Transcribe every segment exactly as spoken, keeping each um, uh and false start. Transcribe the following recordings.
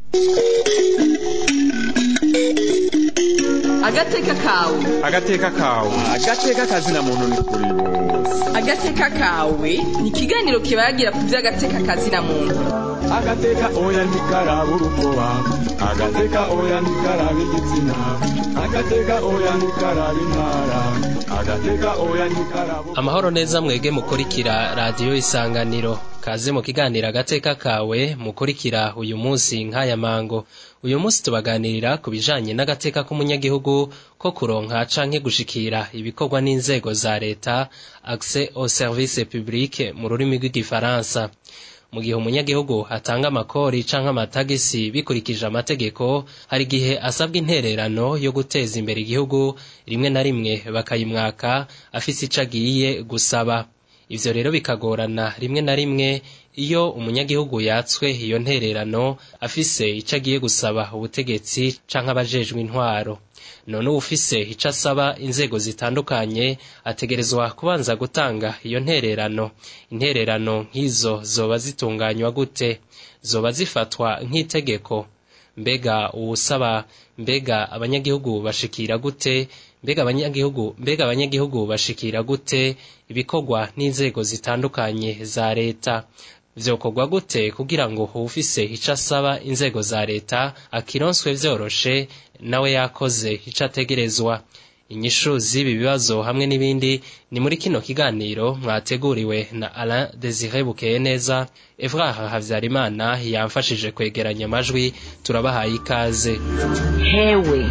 Agateka kawe agateka kawe agateka kazina muntu ni kuri bose. Agateka kawe ni ikiganiro kibagira ku by'agateka kazina muntu. Agateka oya ntikaraba urukoba, agateka oya ntikaraba igitsina, agateka oya ntikaraba intara, agateka oya ntikaraba. Amahoro neza mwege mukurikira radio Isanganiro, kaze mu kiganiro agateka kawe mukurikira uyu munsi nk'aya mango. Uyu munsi tubaganirira ku bijanye n'agateka k'umunyagihugu ko kuronka canke gushikira ibikorwa n'inzego za leta, accès aux services publics mu rurimi rw'igifaransa. Mu gihe umunyagihugu atanga amakori canke amatagisi bikurikije amategeko, hari gihe asabwa intererano yo guteza imbere igihugu, rimwe na rimwe bakayimwaka afise ico agiye gusaba. Ivyo rero bikagorana rimwe na rimwe iyo umunyagihugu yatswe iyo ntererano afise ico agiye gusaba ubutegetsi canke abajejwe intwaro. None ufise ico asaba inzego zitandukanye ategerezwa kubanza gutanga iyo ntererano. Intererano nk'izo zoba zitunganywa gute? Zoba zifatwa nk'itegeko? Mbega uwusaba, mbega abanyagihugu bashikira gute? Mbega abanyagihugu, mbega abanyagihugu bashikira gute ibikorwa n'inzego zitandukanye za leta? Vyokorwa gute kugira ngo ufise ico asaba inzego za leta akironswe vyoroshe nawe yakoze ico ategerezwa? Inyishu z'ibi bibazo hamwe n'ibindi ni muri kino kiganiro mwateguriwe na Alain Désiré Bukeyeneza. Evrard Havyarimana yamfashije kwegeranya amajwi. Turabahaye ikaze. Hewe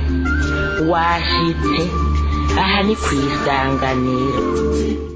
washitse aha ni kw'isanganiro.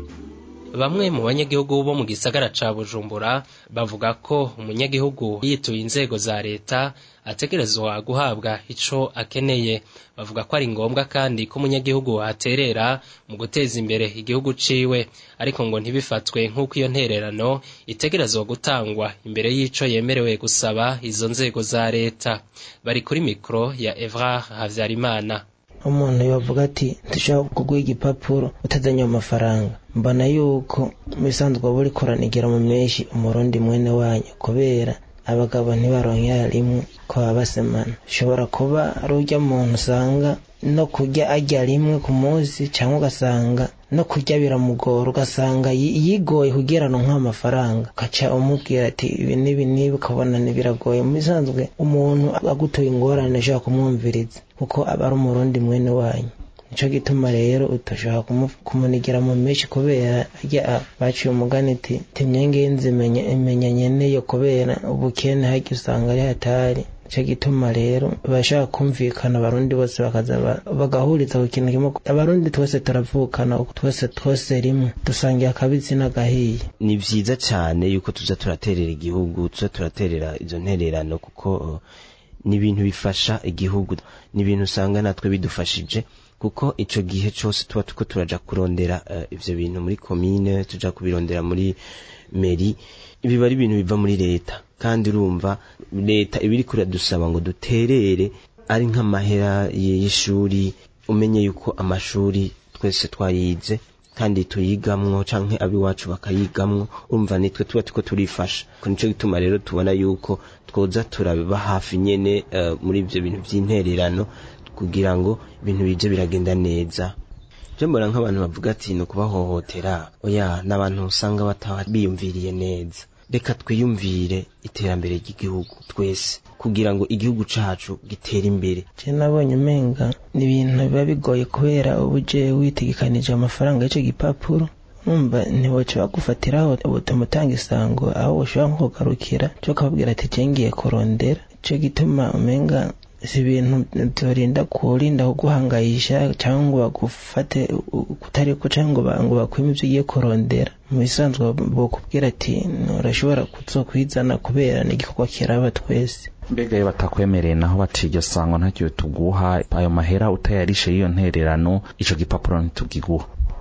Bamwe mu banyagihugu bo mu gisagara ca Bujumbura bavuga ko umunyagihugu yituye inzego za leta ategerezwa guhabwa ico akeneye. Bavuga ko ari ngombwa kandi ko umunyagihugu aterera mu guteza imbere igihugu ciwe, ariko ngo ntibifatwe nk'uko iyo ntererano itegerezwa gutangwa imbere y'ico yemerewe gusaba izo nzego za leta. Bari kuri mikro ya Evrard Havyarimana. Umuntu yovuga ati dushaka kuguha igipapuro utazanye amafaranga, mbona yuko bisanzwe buri koranigira mu menshi umurundi mwene wanyu, kubera abagabo ntibaronkera rimwe ko babasemana. Shobora kuba ari urya muntu usanga no kurya arya rimwe ku munsi, cyangwa ugasanga no kurya biramugora, ugasanga yigoye kugira no nk'amafaranga, kaca umubwira ati ibi nibi nibi, ukabona biragoye. Mu bisanzwe umuntu agutoye ingorane ashaka kumwumviriza kuko aba ari umurundi mwene wanyu. Nico gituma rero utashaka kumunigira mu meshi, kubera ajya baciye umugani ati timyenge nzimenye imenya nyeneye, kubera ubukene hajya usanga ari hatari. Nico gituma rero bashaka kumvikana abarundi bose bakaza bagahuriza ku kintu kimwe. Abarundi twese turavukana, twese twose rimwe, dusangiye akabitsi n'agahiye. Ni vyiza cyane yuko tuza turaterera igihugu, tuza turaterera izo ntererano, kuko ni ibintu bifasha igihugu, ni ibintu usanga natwe bidufashije, kuko ico gihe cyose tuba tuko turaja kurondera uh, ivyo bintu muri commune, tuja kubirondera muri mairie, biba ari ibintu biva muri leta. Kandi urumva leta ibiri kuri dusaba ngo duterere ari nk'amahera y'ishuri. Umenye yuko amashuri twese twayize kandi tuyigamwo, canke abi wacu bakayigamwo, umva nitwe tuba tuko turifasha. Nico gituma rero tubona yuko twoza turaba hafi nyene uh, muri ivyo bintu vy'intererano, kugira ngo ibintu bije biragenda neza. Jembora nk'abantu bavuga ati no kubahohotera, oya n'abantu usanga batabiyumviriye neza. Reka twiyumvire iterambere ry'igihugu twese, kugira ngo igihugu cacu gitere imbere. Je nabonye menga ni ibintu biba bigoye, kubera ubuje witegekanije amafaranga y'ico gipapuro, numva ntiboce bagufatiraho ubutumutanga isango aho ushobora nko kugarukira cyo kabwira ati cengiye kurondera. Ico gituma umenga si ibintu turinda kurinda kuguhangayisha cyangwa bagufate kutari ko cyangwa ngo bakwime ibyo ugiye kurondera. Mu bisanzwe bokubwira ati urashobora kuzokwizana, kubera ni igikorwa kiraba twese. Mbega iyo batakwemereye naho baciye sango ntacyo tuguha ayo mahera utayarishe iyo ntererano, ico gipapuro ntitugiguha.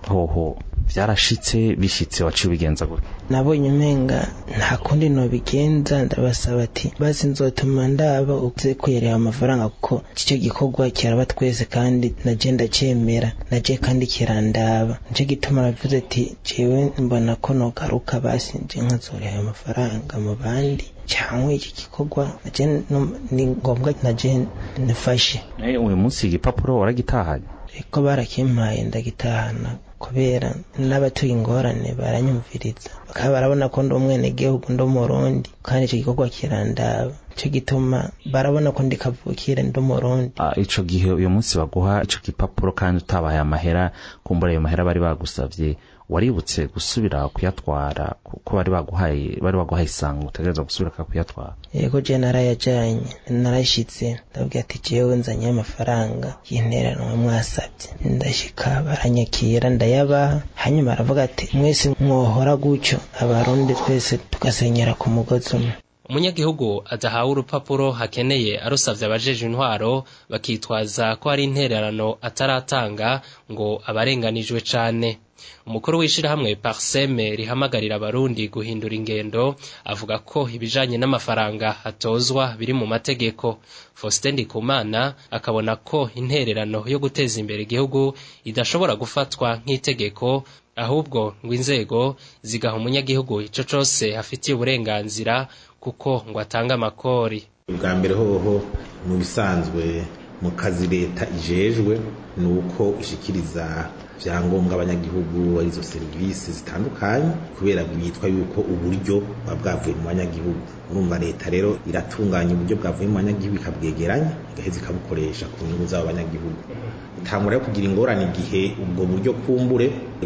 hoho vyarashitse bishitse waciye ubigenza gute? Nabonye umenga nta kundi no bigenza, ndabasaba ati basi nzotuma ndaba uze kuyerera amafaranga kuko ico gikorwa kiraba twese kandi naje ndacemera naje kandi kirandaba. Nico gituma bavuze ati jewe mbona ko no garuka basi nje nkazorera amafaranga mu bandi cyangwa iki gikorwa naje ni ngombwa naje nifashe. Eh uyu munsi igipapuro waragitahanye? Eko barakimpaye ndagitahana kubera n'abatuye ingorane baranyumviriza bakaba barabona ko ndi umwene gihugu ndo Murundi kandi ico gikorwa kirandaba, ico gituma barabona ko ndi kavukire ndo Murundi. Ah ico gihe uyu munsi baguha ico gipapuro kandi utabaye amahera kumbura ayo mahera bari bagusavye, waributse gusubira kuyatwara kuko bari baguhaye bari baguhaye isango utegereza gusubira kuyatwara? Yego je narayajanye narashitse ndabwira ati jewe nzanye amafaranga y'interano mwasabye, ndashika baranyakira ndayaba, hanyuma aravuga ati mwese mwohora gucyo abarundi twese tugasenyera ku mugozi umwe. Umunyagihugu adahawe urupapuro hakeneye arusavye abajeje intwaro bakitwaza ko ari intererano ataratanga ngo abarenganijwe cane. Umukuru w'ishirahamwe Parseme rihamagarira abarundi guhindura ingendo avuga ko ibijanye n'amafaranga atozwa biri mu mategeko. Faustin Ndikumana akabona ko intererano yo guteza imbere igihugu idashobora gufatwa nk'itegeko, ahubwo ngo inzego zigaha umunyagihugu ico cose afitiye uburenganzira kuko ngo atanga amakori. Ubwa mbere hoho mu bisanzwe mu kazi leta ijejwe nuko ishikiriza vyangombwa abanyagihugu arizo service zitandukanye kubera byitwa yuko uburyo babwavuye mu banyagihugu. Urumva leta rero iratunganya uburyo bwavuye mu banyagihugu ikabwegeranya igaheza ikabukoresha ku nyungu z'abo banyagihugu. Itangura yo kugira ingorane igihe ubwo buryo kumbure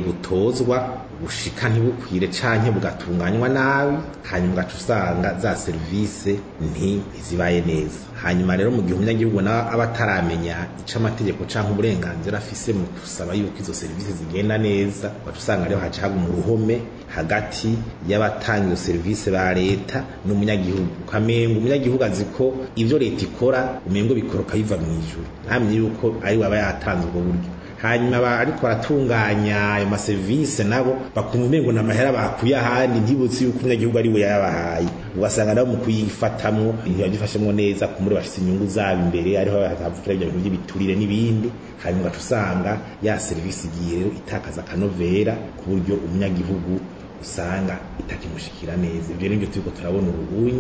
butozwa bushika ntibukwire canke bugatunganywa nabi, hanyuma ugaca usanga za service nti zibaye neza. Hanyuma rero mu gihe umunyagihugu na abataramenya ica amategeko canke uburenganzira afise mu kusaba yuko izo service zigenda neza, ugaca usanga rero haca haga mu ruhome hagati y'abatanga iyo service ba leta n'umunyagihugu. Kamengo umunyagihugu aziko ivyo leta ikora umengo bikoroka biva mu ijuru, namenye yuko ari waba yatanze ubwo buryo. Hanyuma ariko baratunganya ayo ma service nabo bakumva umengo n'amahera bakuye ahandi ntibutse yuko umunyagihugu ari we yabahaye, ugasanga nabo mu kuyifatamwo ntibagifashemwo neza kumuri bashitse inyungu zabo imbere ariho havukira ibyo bintu by'ibiturire n'ibindi. Hanyuma ugaca usanga ya service igiye rero itakaza akanovera ku buryo umunyagihugu usanga itakimushikira neza. Ibyo nibyo turiko turabona urubunyi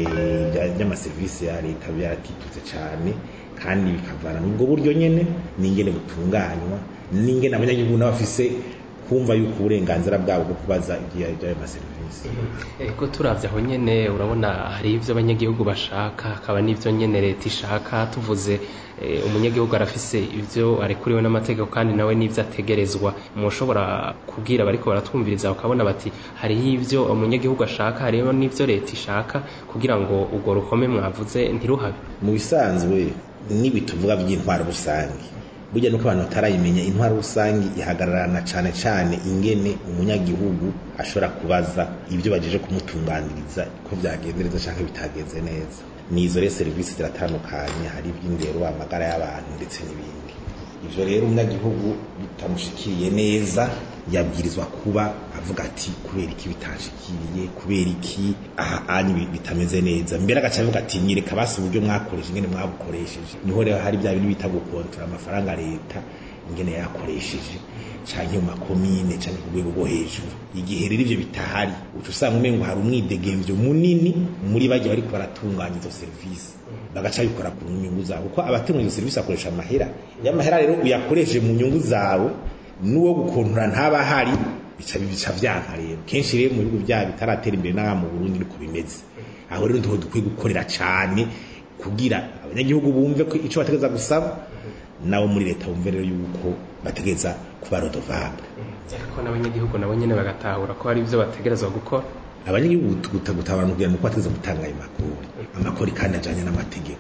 by'ama service ya leta byaratitutse cyane kandi bikavana n'ubwo buryo nyene n'ingene butunganywa n'ingene abanyagihugu n'abafise kumva yuko uburenganzira bwabo bwo kubaza igihe ayo maserivisi. Eko turavye aho nyene urabona hari ivyo abanyagihugu bashaka akaba n'ivyo nyene leta ishaka. Tuvuze e, umunyagihugu arafise ivyo arekuriwe n'amategeko kandi nawe n'ivyo ategerezwa. Mushobora kubwira bariko baratwumviriza ukabona bati hari ivyo umunyagihugu ashaka hariho n'ivyo leta ishaka kugira ngo ugo ruhome mwavuze ntiruhabe. Mu bisanzwe nibi tuvuga by'intwaro rusange burya nuko abantu batarayimenya intwaro rusange ihagararana cane cane ingene umunyagihugu ashobora kubaza ibyo bajeje kumutunganiriza ko byagendereza canke bitagenze neza. Nizo re service ziratandukanye, hari iby'indero, amagara y'abantu ndetse n'ibindi. Ivyo rero umunyagihugu bitamushikiriye neza yabwirizwa kuba avuga ati kubera iki bitashikiriye, kubera iki aha anyi bitameze neza, mbere agaca avuga ati nyereka basi uburyo mwakoresheje ingene mwabukoresheje. Niho rero hari bya bintu bita gukontora amafaranga leta ingene yakoresheje canke mu makomine canke ku rwego rwo hejuru. Igihe rero ivyo bitahari uca usanga umengo hari umwidegemvyo munini muri baje bariko baratunganya izo service bagaca bikora ku nyungu zabo, kuko abatunganya izo service akoresha amahera y'amahera rero uyakoreshe mu nyungu zawe nuwo gukontora ntaba hari bica bica vyanka. Rero kenshi rero mu bihugu bya bitaratera imbere na mu Burundi niko bimeze. Aho rero ndiho dukwiye gukorera cane kugira abanyagihugu bumve ko ico bategeza gusaba nawo muri leta bumve rero yuko bategeza kuba redevable. Ariko n'abanyagihugu nabo nyene bagatahura ko hari ivyo bategerezwa gukora. Abanyagihugu gutagutabana kugira ngo bategeza gutanga ayo makori amakori kandi ajanye n'amategeko.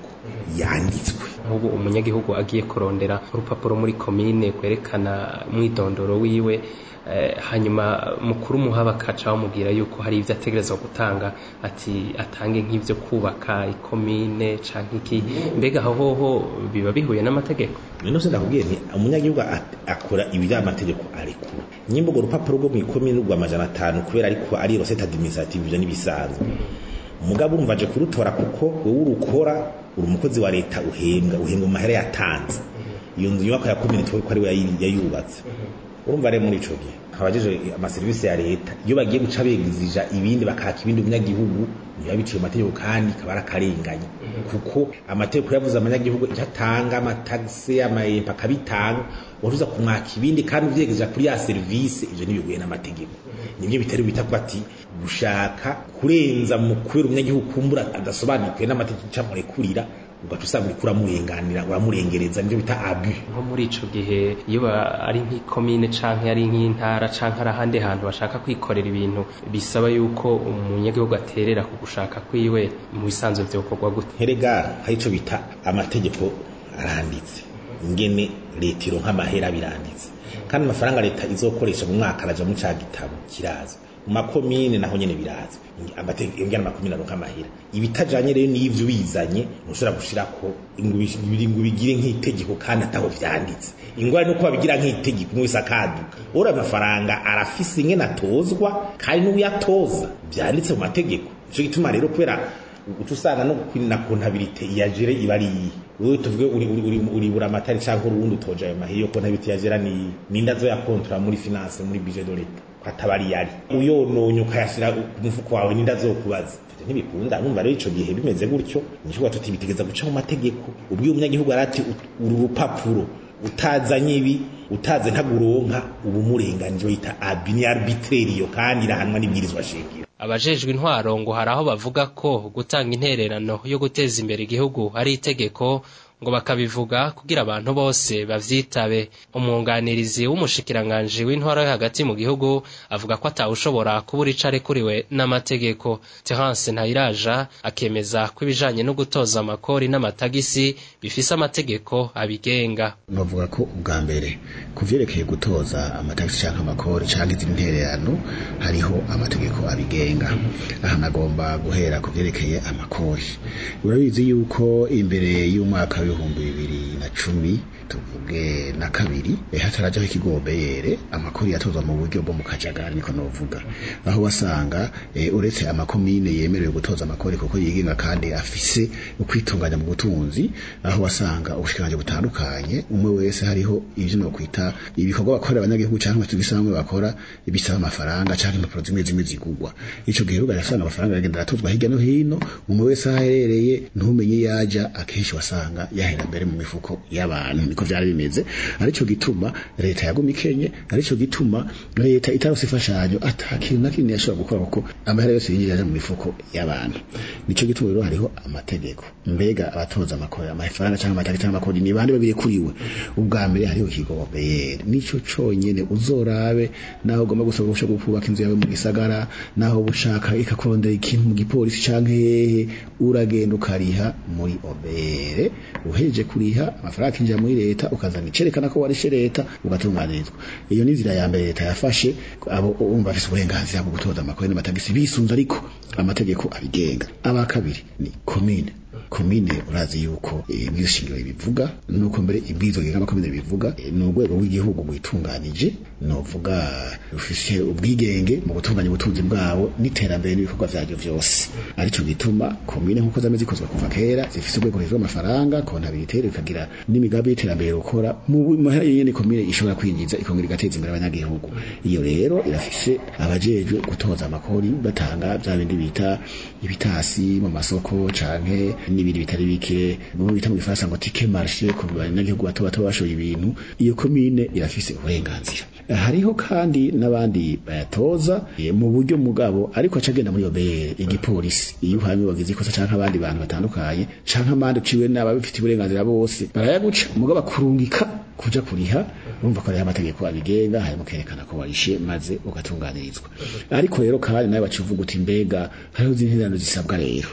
yanditswe. Nk'ubu umunyagihugu agiye kurondera urupapuro muri komine kwerekana mwidondoro wiwe, eh, hanyuma mukuru muhaba kaca bamubwira yuko hari ivyo ategerezwa gutanga, ati atange nk'ivyo kubaka ikomine canke iki, mbega aho hoho biba bihuye n'amategeko? Nino se ndakubwiye nti umunyagihugu akora ibiri amategeko arekura. Nyimbo go rupapuro rwo mu ikomine rwa amajana atanu kubera ariko ari recette administrative byo nibisanzwe. Mugabo umvaje kurutora kuko wowe urukora uri umukozi wa leta uhembwa uhembwa mahera yatanze. Iyo nzu nyubako ya komine twe ko ari we yayubatse. Urumva rero muri ico gihe abajeje ama service ya leta iyo bagiye guca begizija ibindi bakaka ibindi umunyagihugu niba biciye amategeko kandi kabara karenganye, kuko amategeko yavuze amanyagihugu icyatanga amataxe amayepa kabitanga uruza kumwaka ibindi kandi uvyegeza kuri ya service ivyo nibiguye n'amategeko. Nibyo bitari bita ko ati gushaka kurenza mu kubera umunyagihugu kumbura adasobanukiwe n'amategeko camurekurira ugaca usanga uriko uramurenganira uramurengereza, nivyo bita abus. Nko muri ico gihe iyo ari nk'ikomine canke ari nk'intara canke ari ahandi hantu bashaka kwikorera ibintu bisaba yuko umunyagihugu aterera ku gushaka kwiwe, mu bisanzwe vyokorwa gute? Herega hari ico bita amategeko aranditse, ingene leta ironka amahera biranditse, kandi amafaranga leta izokoresha mu mwaka araja mu ca gitabo kirazwe. Mu makomine naho nyene birazwe amategeko ingana makomine aronka amahera. Ibitajanye rero n'ivyo bizanye nushobora gushirako ingubingu bigire nk'itegeko kandi ataho vyanditse. Ingwara nuko babigira nk'itegeko n'wese akaduka. Ora amafaranga arafise ingene atozwa kandi n'uyatoza byanditse mu mategeko. Ico gituma rero kubera utusana no kwina kontabilite yajere ibari wewe tuvuge uri uri uri bura matari canke urundi utoja ayo mahera yo kontabilite yajera ni nindazo ya kontra muri finance muri budget de l'etat atabari yari uyononye ukayashira ku mufuko wawe nindazokubaza ntibikunda. Numva rero ico gihe bimeze gutyo nisho tuti bitegeza guca mu mategeko. Ubwiye umunyagihugu arati uru rupapuro utazanye ibi utaze ntaguronka ubu murenganije yita abini arbitraire kandi irahanwa n'ibwirizwa shingiro. Abajejwe intwaro ngo haraho bavuga ko gutanga intererano yo guteza imbere igihugu ari itegeko, ngo bakabivuga kugira abantu bose bavyitabe. Umwunganirizi w'umushikiranganje w'intwaro yo hagati mu gihugu avuga ko atawushobora kubura icare kuriwe n'amategeko. Terence Ntayiraja akemeza ko ibijanye no gutoza amakori n'amatagisi bifise amategeko abigenga. Bavuga ko ubwa mbere kuvyerekeye gutoza amatagisi canke amakori canke izindi ntererano hariho amategeko abigenga. Aha nagomba guhera kuvyerekeye amakori. Urabizi yuko imbere y'umwaka w'ibihumbi bibiri na cumi tuvuge na kabiri e hatarajaho ikigombeyere amakori yatozwa mu buryo bwo mu kajagari niko novuga, aho wasanga e, uretse amakomine yemerewe gutoza amakori kuko yigenga kandi afise ukwitunganya mu butunzi, aho wasanga ubushikiranje butandukanye umwe wese hariho ivyo no kwita ibikorwa bakorera abanyagihugu canke batugisamwe bakora ibisaba amafaranga canke impapuro zimwe zimwe zigugwa. Ico gihe ugasanga amafaranga yagenda atozwa hirya no hino, umwe wese aherereye ntumenye yaja, akenshi wasanga yahera mbere mu mifuko y'abantu. Niko vyari bimeze, arico gituma leta yagumikenye, arico gituma leta itarose ifashanyo atakintu nakini yashobora gukora kuko amahera yose yinjira mu mifuko y'abantu. Nico gituma rero hariho amategeko. Mbega abatoza amakori amafaranga canke amatagisi canke amakori ni bande babire kuriwe? Ubwa mbere hariho ikigombeyere, nico conyene uzorabe naho ugomba gusaba gusha gukubaka inzu yawe mu gisagara, naho bushaka ikakurondera ikintu mu gipolisi canke hehe, uragenda ukariha muri obere. Uheje kuriha amafaranga kinjira muri leta ukazana icerekana ko warishe leta ugatunganirizwa. Iyo ni nzira ya mbere leta yafashe, abo umva afise uburenganzira bwo gutoza amakori n'amatagisi bisunze ariko amategeko abigenga. Aba kabiri ni komine. Komine urazi yuko ibishingiro bivuga nuko mbere ibwizo genga amakomine bivuga no rwego rw'igihugu gwitunganije novuga rufise ubwigenge mu gutunganya ubutunzi bwabo n'iterambere n'ibikorwa vyaryo vyose. Arico gituma komine nkuko zameze zikozwe kuva kera zifise urwego rw'amafaranga amafaranga kontabilite bikagira n'imigambi y'iterambere ukora mu mahera yene komine ishobora kwinjiza ikongera igateza imbere abanyagihugu. Iyo rero irafise abajejwe gutoza amakori batanga bya bindi bita ibitasi mu masoko canke n'ibindi bitari bike mu bita mu Faransa ngo ticket marché ku banyagihugu bato bato bashoye ibintu. Iyo komine irafise uburenganzira. Hariho kandi n'abandi bayatoza e, mu buryo mugabo ariko acagenda muri obere igipolisi iyo hamwe bagize ikosa canke abandi bantu batandukanye canke amande uciwe n'ababifite uburenganzira bose barayaguca mugabo kurungika kuja kuriha urumva ko ari amategeko abigenga hari mukerekana ko warishe maze ugatunganirizwa. Ariko rero kandi nawe bacivuga uti mbega hariho zinterano zisabwa rero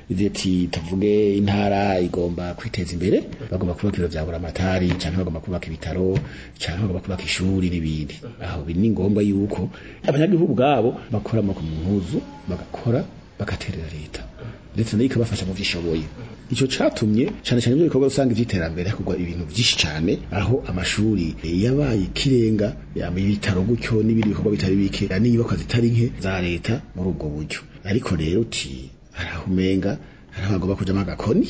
iti tuvuge intara igomba kwiteza imbere bagomba kubaka ibiro vya buramatari canke bagomba kubaka ibitaro canke bagomba kubaka ishuri n'ibindi aho bini ngombwa yuko abanyagihugu bwabo bakora mu mpuzu bagakora bagaterera leta ndetse nayo ikabafasha mu vyishoboye ico catumye cyane cyane ibikorwa usanga ivy'iterambere kugwa ibintu byinshi cyane aho amashuri yabaye kirenga yamye ibitaro gutyo n'ibindi bikorwa bitari bike n'ibakwa zitari nke za leta muri ubwo buryo ariko rero uti arahumenga arabagomba kujama agakoni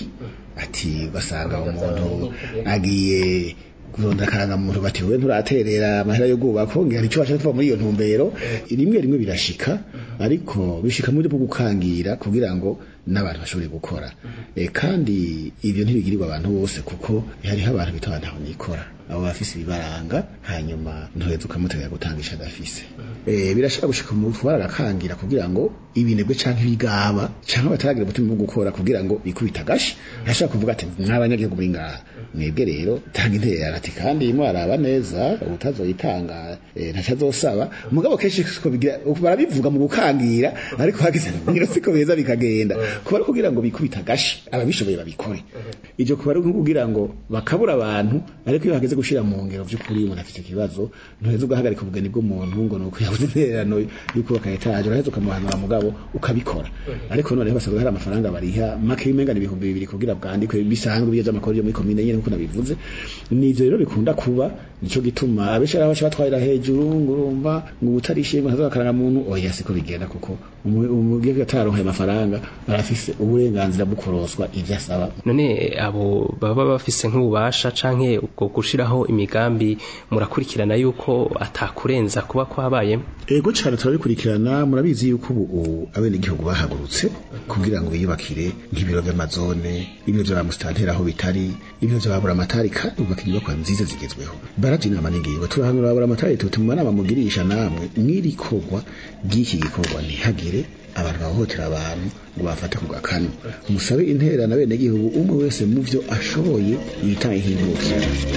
ati basanga umuntu agiye kuronda karanga muntu batiwe nturaterera amahera yo gubako ngira ico bacha tuva muri iyo ntumbero rimwe rimwe birashika ariko bishika muri bwo gukangira kugira ngo n'abantu bashobore gukora e, kandi ivyo ntibigirirwa abantu bose kuko hari abantu bita abantu nikora abo bafise ibibaranga hanyuma ntoheza ukamutegera gutangisha adafise eh birashaka gushika mu twara gakangira kugira ngo ibinebwe canke bigaba canke bataragira umutima wo gukora kugira ngo bikubita gashi ashaka kuvuga ati nk'abanyagihugu muri ngaha mwebwe rero tanga interera ati kandi mwaraba neza utazoyitanga eh, ntacazosaba mugabo kenshi ko bigira barabivuga mu gukangira ariko hagize ngira siko beza bikagenda kuba kugira ngo bikubita gashi ababishoboye babikore ivyo kuba ari kugira ngo bakabura abantu ariko iyo hageze gushira mu ngero by'ukuri umuntu afite ikibazo ntuheze ugahagarika ubugeni bw'umuntu ngo nuko yabuze intererano yuko bakayetaje uraheze ukamuhanura mugabo ukabikora ariko none basaga hari amafaranga bariha make imenga ibihumbi bibiri kugira bwandikwe bisanzwe bije amakuru yo muri commune nyene nkuko nabivuze nivyo rero bikunda kuba nico gituma abeshara bacha batwarira hejuru ngurumva ngo utarishimwe hazo akaranga muntu oya siko bigenda kuko umugiye gataronka amafaranga barafise uburenganzira bukoroswa ivyo asaba none abo baba bafise nk'ububasha canke ubwo gushiraho imigambi murakurikirana yuko atakurenza kuba kwabaye ego cyane turabikurikirana murabizi yuko ubu abene igihugu bahagurutse kugira ngo biyubakire nk'ibiro by'amazone ibiro bya mustantera aho bitari ibiro bya buramatari kandi ubakiriye kwa nziza zigezweho baraje inama n'ingiye turahanura buramatari tutuma nama mugirisha namwe mwirikogwa giki gikorwa ntihagire abantu bahotera abantu ngo bafate ku gakano musabe intererano bene gihugu umwe wese mu byo ashoboye yitaye hinduki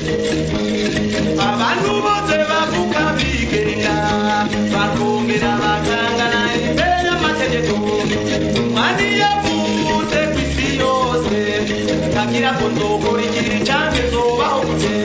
abantu bose bavuga bigenda bakongera bakangana imbere y'amategeko umwani yavuze ku isi yose ntagira ko ndokora igihe canke zobaho gute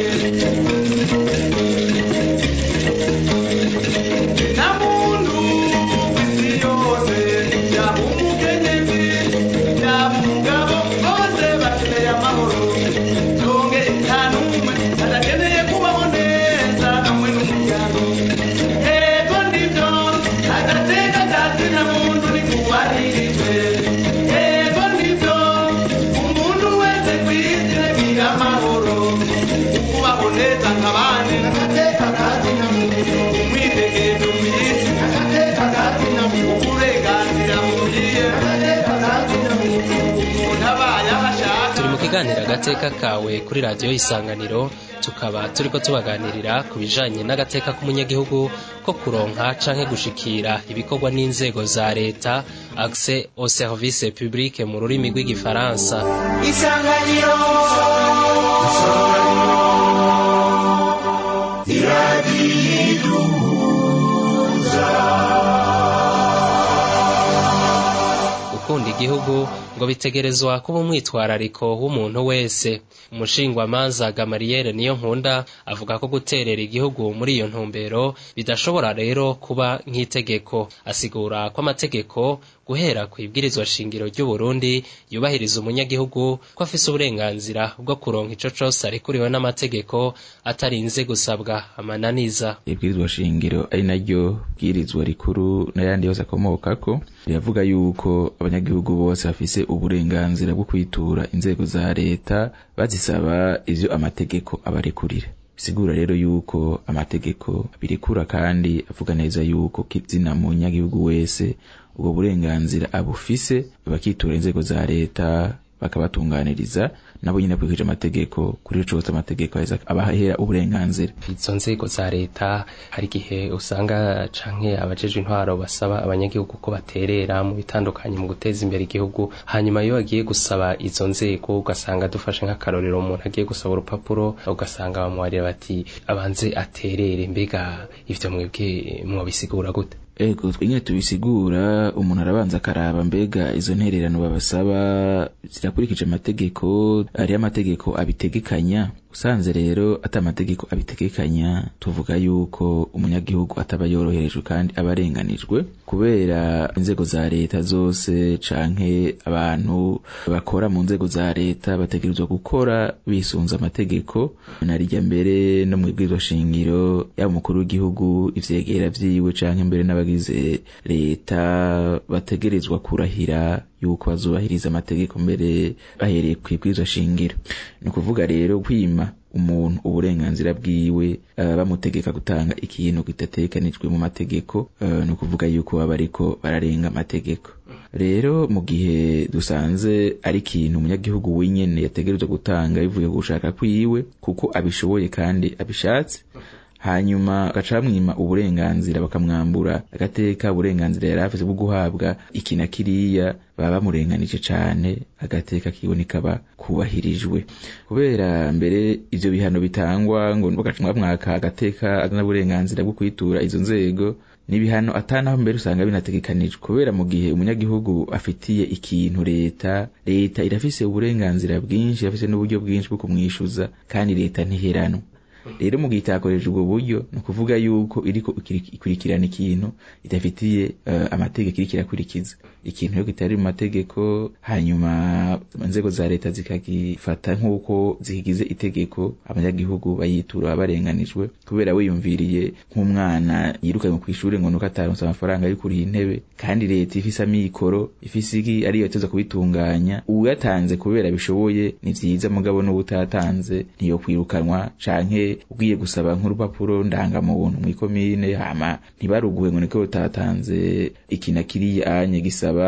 na muntu ku isi yose yaba umukenyezi yaba umugabo bose bakeneye amahoro nongere nta n'umwe adakeneye kubaho neza hamwe n'umuryango ego ndivyo agateka kazina muntu ni kubahirijwe ego ndivyo umuntu wese kw'isi agira amahoro ukubaho neza nk'abandi agateka kazina muntu umwidegezo mw'isi agateka kazina muntu uburenganzira bugiye agateka kazina muntu umuntu abaye abashaka turi mu kiganiro agateka kawe kuri radiyo Isanganiro tukaba turiko tubaganirira ku bijanye n'agateka k'umunyagihugu ko kuronka canke gushikira ibikorwa n'inzego za leta accès aux services publics mu rurimi rw'igifaransa. Isanganiro gukunda igihugu ngo bitegerezwa kuba umwitwarariko w'umuntu wese. Umushingwamanza Gamariere Niyonkunda avuga ko guterera igihugu muri iyo ntumbero bidashobora rero kuba nk'itegeko. Asigura ko amategeko guhera ku ibwirizwa shingiro ry'u Burundi yubahiriza umunyagihugu ko afise uburenganzira bwo kuronka ico cose arikuriwe n'amategeko atarinze gusabwa amananiza. Ibwirizwa shingiro ari naryo bwirizwa rikuru n'ayandi yose akomokako riravuga yuko abanyagihugu bose bafise uburenganzira bwo kwitura inzego za leta bazisaba ivyo amategeko abarekurira. Sigura rero yuko amategeko birikura kandi avuga neza yuko kizina mu nyagihugu wese ubwo burenganzira abufise bakitura inzego za leta bakabatunganiriza nabo nyine kwikije amategeko kuri ico cyose amategeko abahera uburenganzira. Izo nzego za leta hari gihe usanga canke abajeje intwaro basaba abanyagihugu ko baterera mu bitandukanye mu guteza imbere igihugu, hanyuma iyo bagiye gusaba izo nzego ugasanga dufashe nk'akarorero umuntu agiye gusaba urupapuro ugasanga bamuharira bati abanze aterere. Mbega ivyo mwebwe mwobisigura gute? ego twinye tubisigura umuntu arabanza akaraba mbega izo ntererano babasaba zirakurikije amategeko ari amategeko abitegekanya. Usanze rero ata amategeko abitegekanya tuvuga yuko umunyagihugu ataba yoroherejwe kandi abarenganijwe, kubera inzego za leta zose canke abantu bakora mu nzego za leta bategerezwa gukora bisunza amategeko. Narijya mbere no mu bwirwa shingiro ya umukuru w'igihugu ivyegera vyiwe canke mbere n'abagize leta bategerezwa kurahira yuko bazubahiriza amategeko mbere bahereye kwibwizwa shingiro. Ni kuvuga rero kwima umuntu uburenganzira bwiwe uh, bamutegeka gutanga ikintu kitatekanijwe mu mategeko, uh, ni kuvuga yuko baba ariko bararenga amategeko. Rero mu gihe dusanze ari ikintu umunyagihugu wenyene yategerezwa gutanga bivuye gushaka kwiwe kuko abishoboye kandi abishatse, hanyuma agacamwima uburenganzira bakamwambura agateka uburenganzira yari afite bwo guhabwa ikina kiriya, baba bamurenganije cane, agateka kiboneka ba kubahirijwe. Kubera mbere ivyo bihano bitangwa ngo bagacumwa mwaka agateka n'uburenganzira bwo kwitura izo nzego n'ibihano atanaho mbere usanga binategekanijwe, kubera mu gihe umunyagihugu afitiye ikintu leta leta irafise uburenganzira bwinshi, irafise n'uburyo bwinshi bwo kumwishuza kandi leta ntiherano. Rero mu gihe itakoresha ubwo buryo no kuvuga yuko iriko ikurikirana ikintu idafitiye uh, amategeko iriko irakurikiza ikintu yo kitari mu mategeko, hanyuma inzego za leta zikagifata nk'uko zigize itegeko, abanyagihugu bayitura barenganijwe kubera wiyumviriye nk'umwana yirukanye mu kwishuri ngo nuko ataronse amafaranga yo kuriha intebe kandi leta ifise amikoro ifise iki ariyo yateza kubitunganya, uyatanze kubera bishoboye ni vyiza, mugabo no butatanze niyo kwirukanwa canke ugiye gusaba nk'urupapuro ndangamuntu mu ikomine hama ntibaruguhe ngo niko utatanze ikina kiriya anye gisaba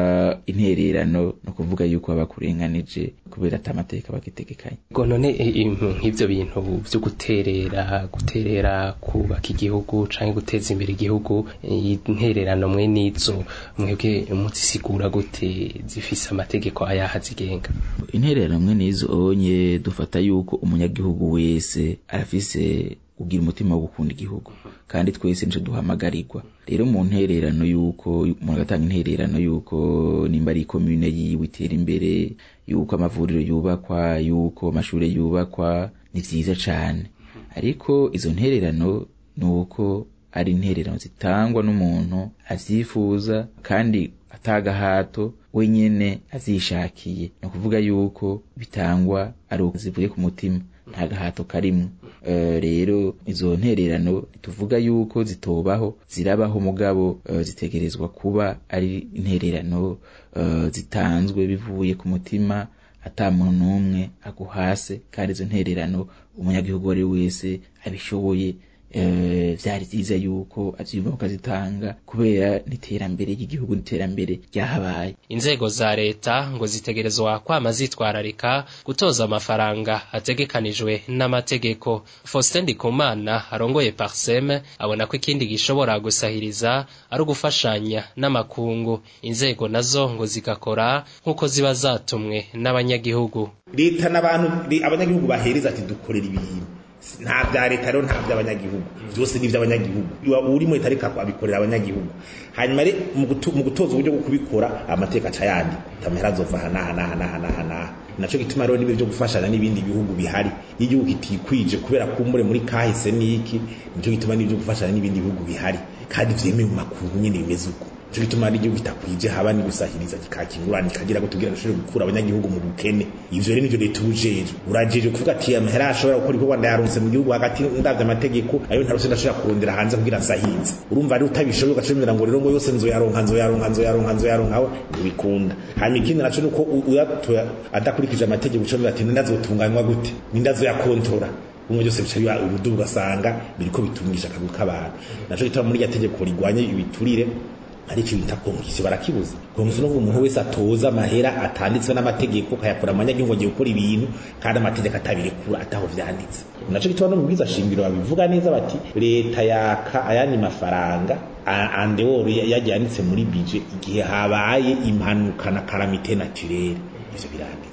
intererano, no kuvuga yuko abakurenganije kubera atamateka bagitegekanye. Ngo none nk'ivyo bintu byo guterera guterera kubaka igihugu canke guteza imbere igihugu, intererano mwe nizo mwebwe muzisigura gute zifise amategeko ayaha zigenga? Intererano mwe nizo onye dufata yuko umunyagihugu wese arafise ugira umutima wo gukunda igihugu kandi twese nico duhamagarirwa. Rero mu ntererano yuko umuntu agatanga intererano yuko nimba ari commune yiwe itera imbere, yuko amavuriro yubakwa, yuko amashure yubakwa, ni vyiza cane. Ariko izo ntererano nuko ari intererano zitangwa n'umuntu avyifuza kandi atagahato wenyene azishakiye, no kuvuga yuko bitangwa ari uzivuye ku mutima nta gahato karimwe. Uh, rero izo ntererano tuvuga yuko zitobaho zirabaho, mugabo uh, zitegerezwa kuba ari intererano uh, zitanzwe bivuye ku mutima ata muntu numwe aguhase, kandi izo ntererano umunyagihugu wari wese abishoboye eh vyari vyiza yuko avyumva kazitanga kubera niterambere y'igihugu niterambere ryahabaye. Inzego za leta ngo zitegerezwa kwama zitwararika gutoza amafaranga ategekanijwe n'amategeko. Faustin Ndikumana arongoye Parsem abona ko ikindi gishobora gusahiriza ari ugufashanya n'amakungu, inzego nazo ngo zigakora nkuko ziba zatumwe n'abanyagihugu. Leta n'abantu abanyagihugu bahereza ati dukorera ibintu nta bya leta rero nta by'abanyagihugu, byose ni by'abanyagihugu, uri mu leta reka abikorera abanyagihugu. Hanyuma re mu gutoza uburyo bwo kubikora amateka cayandi tamera zova hana hana hana hana hana naco gituma rero nibyo gufashanya n'ibindi bihugu bihari, igihugu kitikwije kubera kumbure muri kahise niki, nico gituma nibyo gufashanya n'ibindi bihugu bihari kandi vyemeye mu makungu nyene bimeze uko. Nico gituma ari igihugu kitakwije haba ni gusahiriza kikakingurana kagira ngo tugira gushobora gukura abanyagihugu mu bukene. Ivyo rero nivyo leta ujeje urajeje kuvuga ati amahera ashobora gukora iko Rwanda yarunse mu gihugu hagati ndavye amategeko ayo ntarose ndashobora kurondera hanze kugira nsahinze. Urumva ari utabishoboye ugacemera ngo rero ngo yose nzo yaronka nzo yaronka nzo yaronka nzo yaronka aho bikunda. Hanyuma ikindi naco nuko uyatoya adakurikije amategeko ucomera ati ndazotunganywa gute nindazo ya kontora umwe byose bica ubudu ugasanga biriko bitungisha akagu k'abantu. Naco gituma muri ya tegeko rigwanye ibiturire ari cyo bita kongisi barakibuza. Kongisi no umuntu wese atoza amahera atanditswe n'amategeko kayakura amanyagihugu agiye gukora ibintu kandi amategeko atabirekura ataho vyanditse. Naco gituma no mubwiza shingiro babivuga neza bati leta yaka ayandi mafaranga andeoro yajyanitse muri budget igihe habaye impanuka na calamité naturelle. Ivyo biranditse.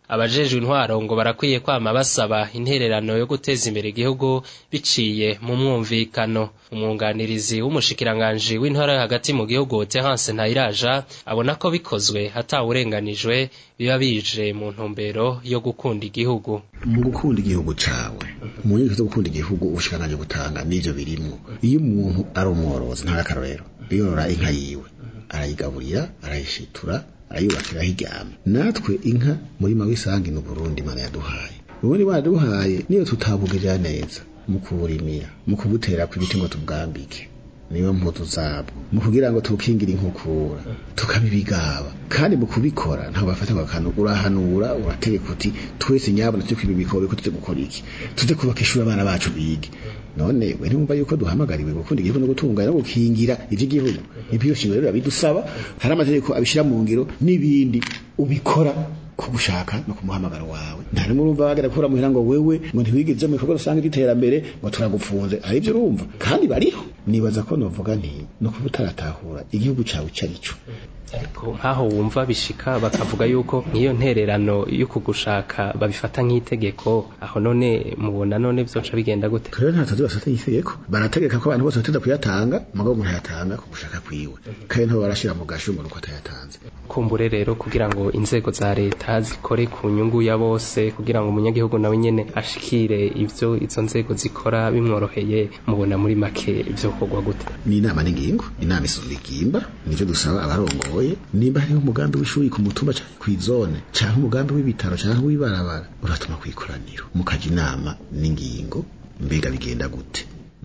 abajejwe intwaro ngo barakwiye kwama basaba intererano yo guteza imbere igihugu biciye mu mwumvikano. Umwunganirizi w'umushikiranganji w'intwaro yo hagati mu gihugu Terence Ntayiraja abona ko bikozwe hatawurenganijwe biba bije mu ntumbero yo gukunda igihugu. Mu gukunda igihugu cawe mu nyungu zo gukunda igihugu ubushikanganje gutanga n'ivyo birimwo. Iyo umuntu ari umworozi nta karorero yorora inka yiwe arayigaburira arayishitura arayubakira hiryama. Natwe inka muri mawisangi no Burundi Imana yaduhaye ubundi baduhaye niyo tutabugirira neza mu kuburimira mu kubutera kw'ibiti ngo tubwambike niyo mpuzu zabo mu kugira ngo tukingira inkukura tukabibigaba kandi mu kubikora ntaho bafata bakanu urahanura urategeka uti twese nyabona tuje kwibikora ko tuje gukora iki tuje kubaka ishuri abana bacu bige. None we ntumva yuko duhamagariwe gukunda igihugu no gutunganya no gukingira ivy'igihugu ibyo shingiro rero bidusaba hari amategeko abishira mu ngiro n'ibindi ubikora kugushaka no kumuhamagara wawe. Ntari murumva bagera kura muhira ngo wewe ngo ntiwigeze mu bikorwa usanga iterambere ngo turagupfunze ari byo urumva kandi bariho. Nibaza ko novuga nti no kubutaratahura igihugu cawe cyarico ariko nkaho wumva bishika bakavuga yuko nk'iyo ntererano yo kugushaka babifata nk'itegeko aho none mubona none byoca bigenda gute? Rero nta tazi basata itegeko barategeka ko abantu bose batenda kuyatanga mugabo umuntu yatanga kugushaka kwiwe kandi nto barashira mu gasho umuntu ko atayatanze. Kumbure rero kugira ngo inzego za leta zikore ku nyungu ya bose kugira ngo umunyagihugu nawe nyene ashikire ivyo izo nzego zikora bimworoheye mubona muri make ivyo kogwa gute? Ni inama n'ingingo inama isuzuma igimba nivyo dusaba abarongo nimba hariho umugambi w'ishuri ku mutumba cyangwa kw'izone cyangwa umugambi w'ibitaro cyangwa w'ibarabara uratuma kwikoraniro mukaja inama n'ingingo mbega bigenda gute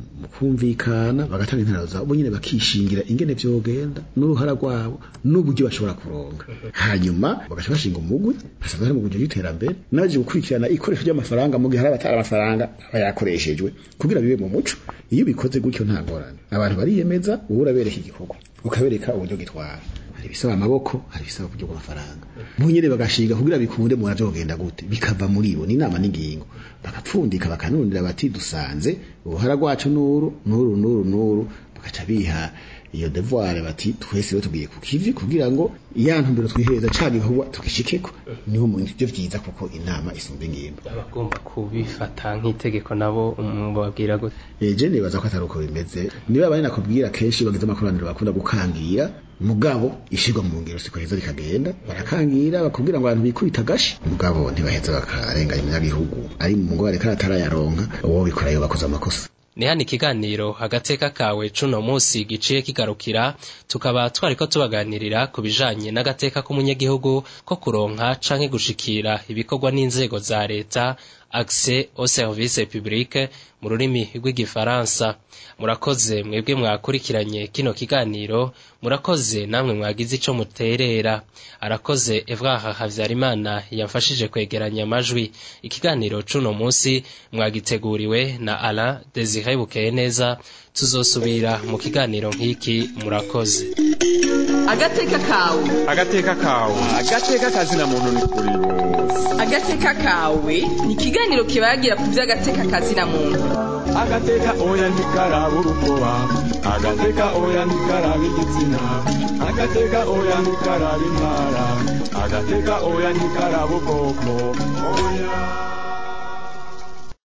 mukumvikana bagatanga intara zabo bo nyine bakishingira ingene vyogenda n'uruhara rwabo n'uburyo bashobora kuronga hanyuma bagaca bashinga umugwi basaba mu buryo y'iterambere naje gukurikirana ikoresho ry'amafaranga mu gihe hari abatara amafaranga bayakoreshejwe kugira bibe mu muco. Iyo bikoze gutyo nta ngorane abantu bariyemeza ubura bereka igikorwa ukabereka uburyo gitwara hari bisaba amaboko hari bisaba uburyo bw'amafaranga bunyere bagashinga kugira bikunde mu ravyo genda gute bikava muri bo ni inama n'ingingo bakapfundika bakanundira bati dusanze uruhara rwacu nuru nuru nuru nuru bakaca biha iyo devoir bati twese rero tugiye ku kivi kugira ngo ya ntumbero twihereza cyane huwa tukishikeko niho mu byo vyiza kuko inama isumba ingimba abagomba kubifata nk'itegeko nabo mubabwira gute? Eje nibaza ko ataruko bimeze niba bari nakubwira kenshi bagize amakoraniro bakunda gukangira mugabo ishirwa mu ngiro siko heza rikagenda barakangira bakubwira ngo abantu bikubita gashi mugabo ntibaheza bakarenganya umunyagihugu ari mu ngo bareka atarayaronka uwo bikora yo bakoze amakosa. Ni hano ikiganiro agateka kawe cuno musi giciye kigarukira tukaba twariko tubaganirira ku bijanye n'agateka k'umunyagihugu ko kuronka canke gushikira ibikorwa n'inzego za leta accès aux services publics mu rurimi rw'igifaransa. Murakoze mwebwe mwakurikiranye kino kiganiro, murakoze namwe mwagize ico muterera. Arakoze Evraha Havyarimana yamfashije kwegeranya amajwi. Ikiganiro cuno musi mwagiteguriwe na Alain Désiré Bukeyeneza. Tuzosubira mu kiganiro nk'iki, murakoze. Agateka kawe agateka kawe agateka kazina muntu ni kuri agateka kawe ni ikiganiro kibagira ku by'agateka kazina muntu. Agateka oya ntikaraba urukoba agateka oya ntikaraba igitsina agateka oya ntikaraba intara agateka oya ntikaraba ubwoko oya